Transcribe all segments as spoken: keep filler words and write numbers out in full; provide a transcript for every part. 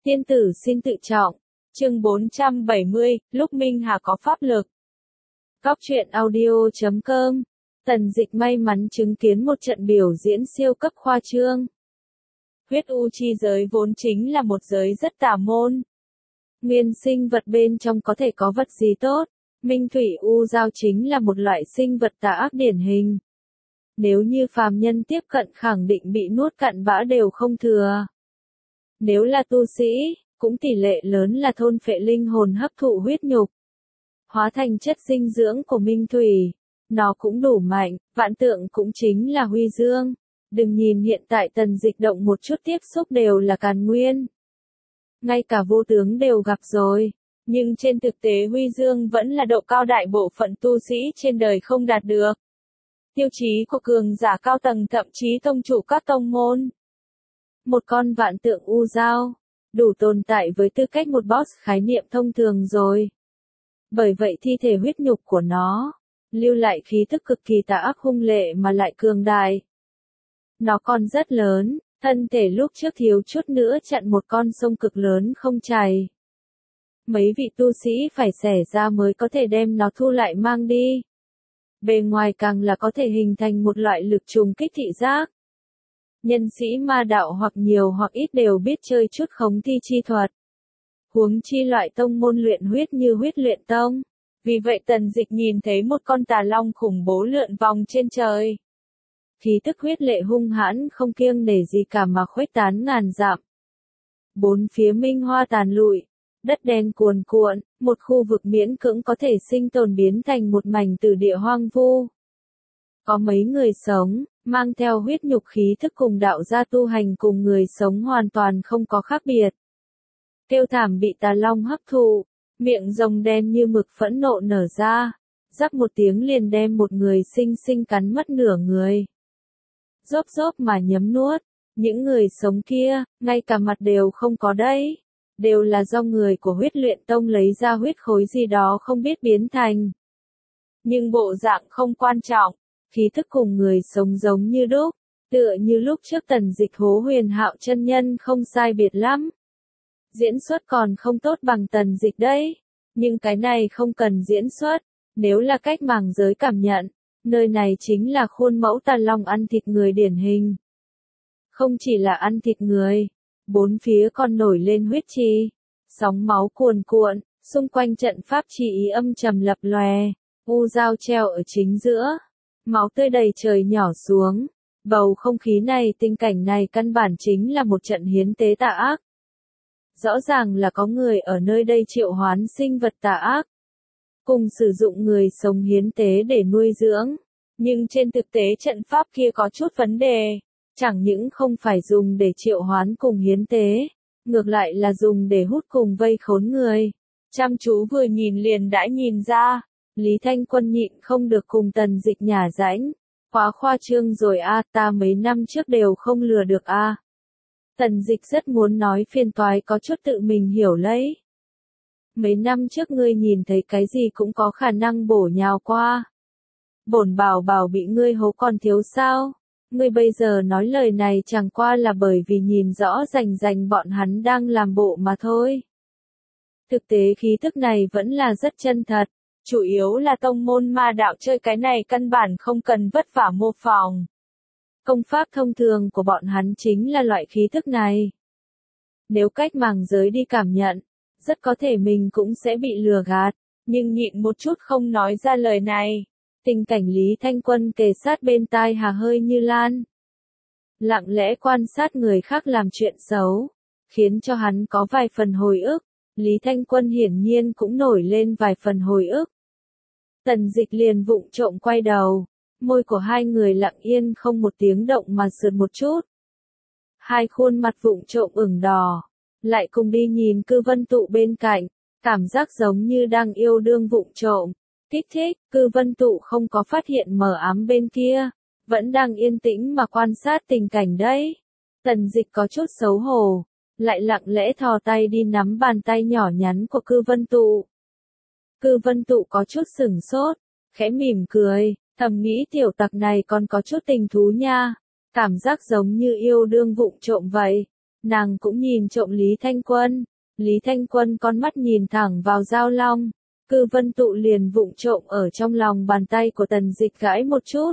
Tiên tử xin tự trọng. Chương bốn trăm bảy mươi, lúc Minh Hà có pháp lực. Góc truyện audio chấm com. Tần Dịch may mắn chứng kiến một trận biểu diễn siêu cấp khoa trương. Huyết u chi giới vốn chính là một giới rất tà môn. Nguyên sinh vật bên trong có thể có vật gì tốt, Minh Thủy U Giao chính là một loại sinh vật tà ác điển hình. Nếu như phàm nhân tiếp cận khẳng định bị nuốt cặn bã đều không thừa. Nếu là tu sĩ, cũng tỷ lệ lớn là thôn phệ linh hồn hấp thụ huyết nhục, hóa thành chất dinh dưỡng của Minh Thủy. Nó cũng đủ mạnh, vạn tượng cũng chính là huy dương. Đừng nhìn hiện tại Tần Dịch động một chút tiếp xúc đều là càn nguyên. Ngay cả vô tướng đều gặp rồi. Nhưng trên thực tế huy dương vẫn là độ cao đại bộ phận tu sĩ trên đời không đạt được. Tiêu chí của cường giả cao tầng thậm chí tông chủ các tông môn. Một con vạn tượng u giao, đủ tồn tại với tư cách một boss khái niệm thông thường rồi. Bởi vậy thi thể huyết nhục của nó, lưu lại khí thức cực kỳ tà ác hung lệ mà lại cường đại. Nó còn rất lớn, thân thể lúc trước thiếu chút nữa chặn một con sông cực lớn không chảy. Mấy vị tu sĩ phải xẻ ra mới có thể đem nó thu lại mang đi. Bề ngoài càng là có thể hình thành một loại lực trùng kích thị giác. Nhân sĩ ma đạo hoặc nhiều hoặc ít đều biết chơi chút khống thi chi thuật. Huống chi loại tông môn luyện huyết như huyết luyện tông. Vì vậy Tần Dịch nhìn thấy một con tà long khủng bố lượn vòng trên trời. Khí tức huyết lệ hung hãn không kiêng nể gì cả mà khuếch tán ngàn dặm. Bốn phía minh hoa tàn lụi, đất đen cuồn cuộn, một khu vực miễn cưỡng có thể sinh tồn biến thành một mảnh tử địa hoang vu. Có mấy người sống, mang theo huyết nhục khí thức cùng đạo gia tu hành cùng người sống hoàn toàn không có khác biệt. Kêu thảm bị tà long hấp thụ, miệng rồng đen như mực phẫn nộ nở ra, rắc một tiếng liền đem một người xinh xinh cắn mất nửa người. Rốp rốp mà nhấm nuốt, những người sống kia, ngay cả mặt đều không có đấy. Đều là do người của huyết luyện tông lấy ra huyết khối gì đó không biết biến thành. Nhưng bộ dạng không quan trọng, khí thức cùng người sống giống như đúc, tựa như lúc trước Tần Dịch hố Huyền Hạo chân nhân không sai biệt lắm. Diễn xuất còn không tốt bằng Tần Dịch đấy, nhưng cái này không cần diễn xuất, nếu là cách màng giới cảm nhận, nơi này chính là khuôn mẫu tà long ăn thịt người điển hình. Không chỉ là ăn thịt người, bốn phía còn nổi lên huyết chi, sóng máu cuồn cuộn, xung quanh trận pháp chi ý âm trầm lập lòe, u dao treo ở chính giữa, máu tươi đầy trời nhỏ xuống, bầu không khí này tình cảnh này căn bản chính là một trận hiến tế tà ác. Rõ ràng là có người ở nơi đây triệu hoán sinh vật tà ác, cùng sử dụng người sống hiến tế để nuôi dưỡng, nhưng trên thực tế trận pháp kia có chút vấn đề. Chẳng những không phải dùng để triệu hoán cùng hiến tế, ngược lại là dùng để hút cùng vây khốn người. Chăm chú vừa nhìn liền đã nhìn ra, Lý Thanh Quân nhịn không được cùng Tần Dịch nhả rãnh. Quá khoa trương rồi a, ta mấy năm trước đều không lừa được a. À. Tần Dịch rất muốn nói phiền toái có chút tự mình hiểu lấy. Mấy năm trước ngươi nhìn thấy cái gì cũng có khả năng bổ nhào qua. Bổn bảo bảo bị ngươi hố còn thiếu sao? Ngươi bây giờ nói lời này chẳng qua là bởi vì nhìn rõ rành rành bọn hắn đang làm bộ mà thôi. Thực tế khí thức này vẫn là rất chân thật, chủ yếu là tông môn ma đạo chơi cái này căn bản không cần vất vả mô phỏng. Công pháp thông thường của bọn hắn chính là loại khí thức này. Nếu cách màng giới đi cảm nhận, rất có thể mình cũng sẽ bị lừa gạt, nhưng nhịn một chút không nói ra lời này. Tình cảnh Lý Thanh Quân kề sát bên tai Hà hơi như lan. Lặng lẽ quan sát người khác làm chuyện xấu, khiến cho hắn có vài phần hồi ức. Lý Thanh Quân hiển nhiên cũng nổi lên vài phần hồi ức. Tần Dịch liền vụng trộm quay đầu, môi của hai người lặng yên không một tiếng động mà sượt một chút. Hai khuôn mặt vụng trộm ửng đỏ, lại cùng đi nhìn Cư Vân Tụ bên cạnh, cảm giác giống như đang yêu đương vụng trộm. Kích thích, Cư Vân Tụ không có phát hiện mờ ám bên kia, vẫn đang yên tĩnh mà quan sát tình cảnh đấy. Tần Dịch có chút xấu hổ, lại lặng lẽ thò tay đi nắm bàn tay nhỏ nhắn của Cư Vân Tụ. Cư Vân Tụ có chút sửng sốt, khẽ mỉm cười, thầm nghĩ tiểu tặc này còn có chút tình thú nha, cảm giác giống như yêu đương vụng trộm vậy. Nàng cũng nhìn trộm Lý Thanh Quân. Lý Thanh Quân con mắt nhìn thẳng vào dao long. Cư Vân Tụ liền vụng trộm ở trong lòng bàn tay của Tần Dịch gãi một chút.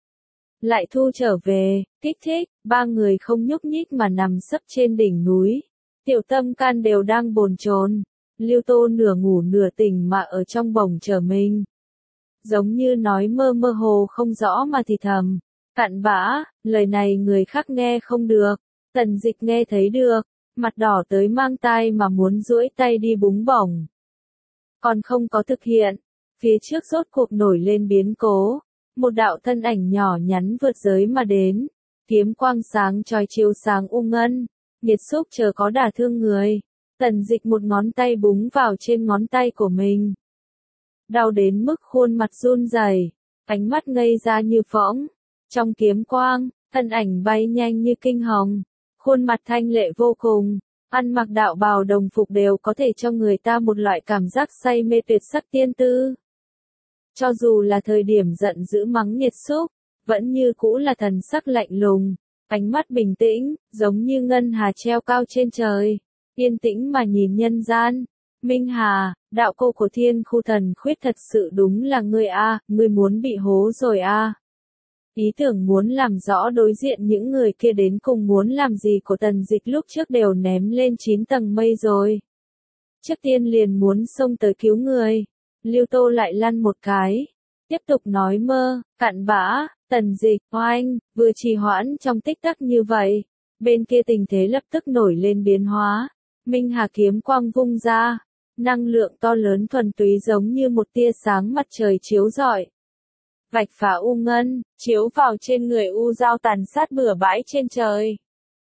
Lại thu trở về, kích thích, ba người không nhúc nhích mà nằm sấp trên đỉnh núi. Tiểu Tâm Can đều đang bồn chồn. Lưu Tô nửa ngủ nửa tỉnh mà ở trong bồng chờ mình. Giống như nói mơ mơ hồ không rõ mà thì thầm. Cặn bã, lời này người khác nghe không được. Tần Dịch nghe thấy được, mặt đỏ tới mang tai mà muốn duỗi tay đi búng bổng. Còn không có thực hiện, phía trước rốt cuộc nổi lên biến cố. Một đạo thân ảnh nhỏ nhắn vượt giới mà đến, kiếm quang sáng chói chiếu sáng u ngân, nghiệt xúc chờ có đả thương người. Tần Dịch một ngón tay búng vào trên ngón tay của mình. Đau đến mức khuôn mặt run rẩy, ánh mắt ngây ra như phỗng. Trong kiếm quang, thân ảnh bay nhanh như kinh hồng, khuôn mặt thanh lệ vô cùng, ăn mặc đạo bào đồng phục đều có thể cho người ta một loại cảm giác say mê tuyệt sắc tiên tư. Cho dù là thời điểm giận dữ mắng nghiệt xúc, vẫn như cũ là thần sắc lạnh lùng, ánh mắt bình tĩnh, giống như ngân hà treo cao trên trời, yên tĩnh mà nhìn nhân gian. Minh Hà, đạo cô của Thiên Khu Thần Khuyết thật sự đúng là ngươi a, ngươi muốn bị hố rồi a. Ý tưởng muốn làm rõ đối diện những người kia đến cùng muốn làm gì của Tần Dịch lúc trước đều ném lên chín tầng mây rồi. Trước tiên liền muốn xông tới cứu người. Lưu Tô lại lăn một cái. Tiếp tục nói mơ, cặn bã, Tần Dịch, oanh, vừa trì hoãn trong tích tắc như vậy. Bên kia tình thế lập tức nổi lên biến hóa. Minh Hà kiếm quang vung ra. Năng lượng to lớn thuần túy giống như một tia sáng mặt trời chiếu rọi. Vạch phá u ngân, chiếu vào trên người u dao tàn sát bừa bãi trên trời.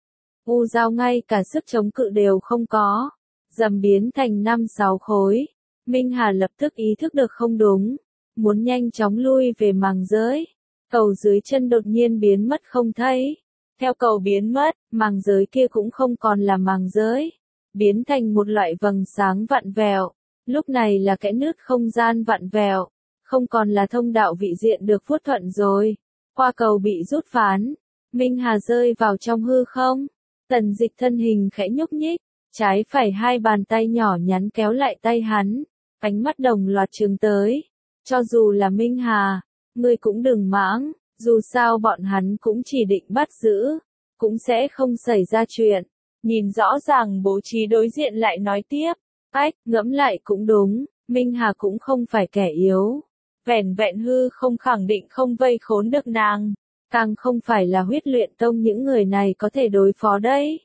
U dao ngay cả sức chống cự đều không có, dầm biến thành năm sáu khối. Minh Hà lập tức ý thức được không đúng, muốn nhanh chóng lui về màng giới. Cầu dưới chân đột nhiên biến mất không thấy. Theo cầu biến mất, màng giới kia cũng không còn là màng giới, biến thành một loại vầng sáng vặn vẹo. Lúc này là kẽ nứt không gian vặn vẹo. Không còn là thông đạo vị diện được vuốt thuận rồi. Qua cầu bị rút phán. Minh Hà rơi vào trong hư không. Tần Dịch thân hình khẽ nhúc nhích. Trái phải hai bàn tay nhỏ nhắn kéo lại tay hắn. Ánh mắt đồng loạt trừng tới. Cho dù là Minh Hà, ngươi cũng đừng mãng. Dù sao bọn hắn cũng chỉ định bắt giữ. Cũng sẽ không xảy ra chuyện. Nhìn rõ ràng bố trí đối diện lại nói tiếp. Ách, ngẫm lại cũng đúng. Minh Hà cũng không phải kẻ yếu. Vẻn vẹn hư không khẳng định không vây khốn được nàng, càng không phải là huyết luyện tông những người này có thể đối phó đấy.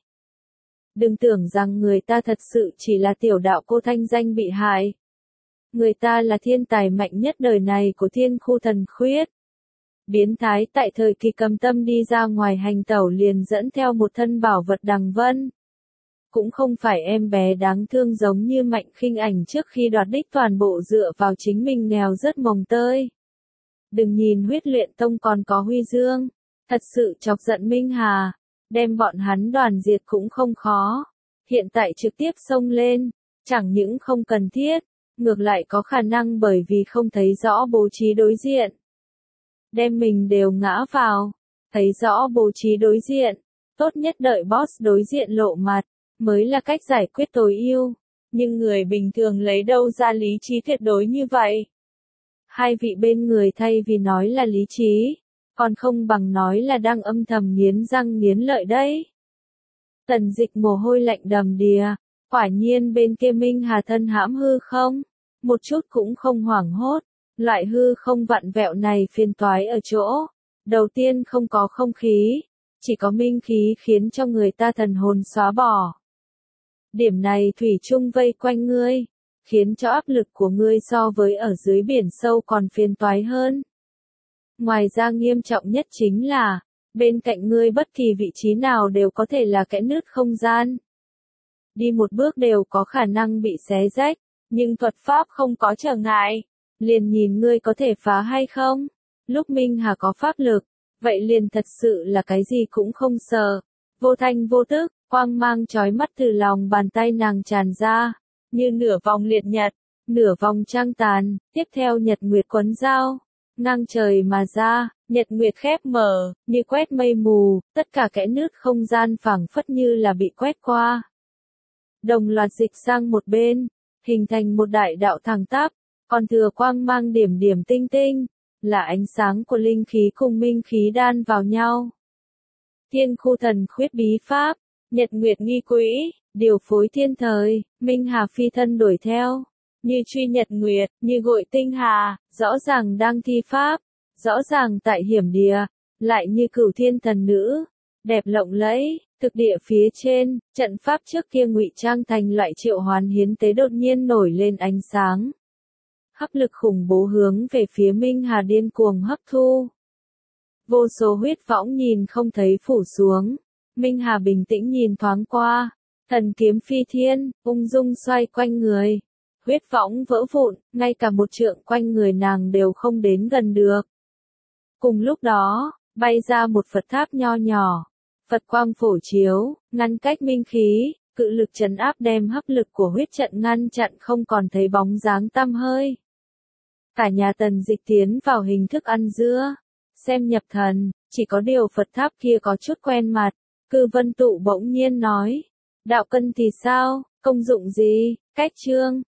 Đừng tưởng rằng người ta thật sự chỉ là tiểu đạo cô thanh danh bị hại. Người ta là thiên tài mạnh nhất đời này của Thiên Khu Thần Khuyết. Biến thái tại thời kỳ cầm tâm đi ra ngoài hành tẩu liền dẫn theo một thân bảo vật đằng vân. Cũng không phải em bé đáng thương giống như Mạnh Khinh Ảnh trước khi đoạt đích toàn bộ dựa vào chính mình nghèo rất mồng tơi. Đừng nhìn huyết luyện tông còn có huy dương, thật sự chọc giận Minh Hà, đem bọn hắn đoàn diệt cũng không khó. Hiện tại trực tiếp xông lên, chẳng những không cần thiết, ngược lại có khả năng bởi vì không thấy rõ bố trí đối diện. Đem mình đều ngã vào, thấy rõ bố trí đối diện, tốt nhất đợi boss đối diện lộ mặt. Mới là cách giải quyết tối ưu, nhưng người bình thường lấy đâu ra lý trí tuyệt đối như vậy. Hai vị bên người thay vì nói là lý trí, còn không bằng nói là đang âm thầm nghiến răng nghiến lợi đấy. Tần Dịch mồ hôi lạnh đầm đìa, quả nhiên bên kia Minh Hà thân hãm hư không, một chút cũng không hoảng hốt, loại hư không vặn vẹo này phiền toái ở chỗ, đầu tiên không có không khí, chỉ có minh khí khiến cho người ta thần hồn xóa bỏ. Điểm này thủy chung vây quanh ngươi, khiến cho áp lực của ngươi so với ở dưới biển sâu còn phiền toái hơn. Ngoài ra nghiêm trọng nhất chính là, bên cạnh ngươi bất kỳ vị trí nào đều có thể là kẽ nứt không gian. Đi một bước đều có khả năng bị xé rách, nhưng thuật pháp không có trở ngại, liền nhìn ngươi có thể phá hay không. Lúc Minh Hà có pháp lực, vậy liền thật sự là cái gì cũng không sợ, vô thanh vô tức. Quang mang chói mắt từ lòng bàn tay nàng tràn ra, như nửa vòng liệt nhật, nửa vòng trăng tàn, tiếp theo nhật nguyệt quấn dao. ngang trời mà ra, nhật nguyệt khép mở, như quét mây mù, tất cả kẽ nứt không gian phảng phất như là bị quét qua. Đồng loạt dịch sang một bên, hình thành một đại đạo thẳng tắp, còn thừa quang mang điểm điểm tinh tinh, là ánh sáng của linh khí cùng minh khí đan vào nhau. Thiên khu thần khuyết bí pháp, nhật nguyệt nghi quỹ, điều phối thiên thời, minh hà phi thân đuổi theo, như truy nhật nguyệt, như gội tinh hà, rõ ràng đang thi pháp, rõ ràng tại hiểm địa, lại như cửu thiên thần nữ, đẹp lộng lẫy. Thực địa phía trên, trận pháp trước kia ngụy trang thành loại triệu hoán hiến tế đột nhiên nổi lên ánh sáng. Hấp lực khủng bố hướng về phía Minh Hà điên cuồng hấp thu. Vô số huyết võng nhìn không thấy phủ xuống. Minh Hà bình tĩnh nhìn thoáng qua. Thần kiếm phi thiên, ung dung xoay quanh người. Huyết võng vỡ vụn, ngay cả một trượng quanh người nàng đều không đến gần được. Cùng lúc đó, bay ra một Phật tháp nho nhỏ. Phật quang phổ chiếu, ngăn cách minh khí, cự lực trấn áp đem hấp lực của huyết trận ngăn chặn không còn thấy bóng dáng tăm hơi. Cả nhà Tần Dịch tiến vào hình thức ăn dưa, xem nhập thần, chỉ có điều Phật tháp kia có chút quen mặt. Cư Vân Tụ bỗng nhiên nói, đạo cân thì sao, công dụng gì, cách chương,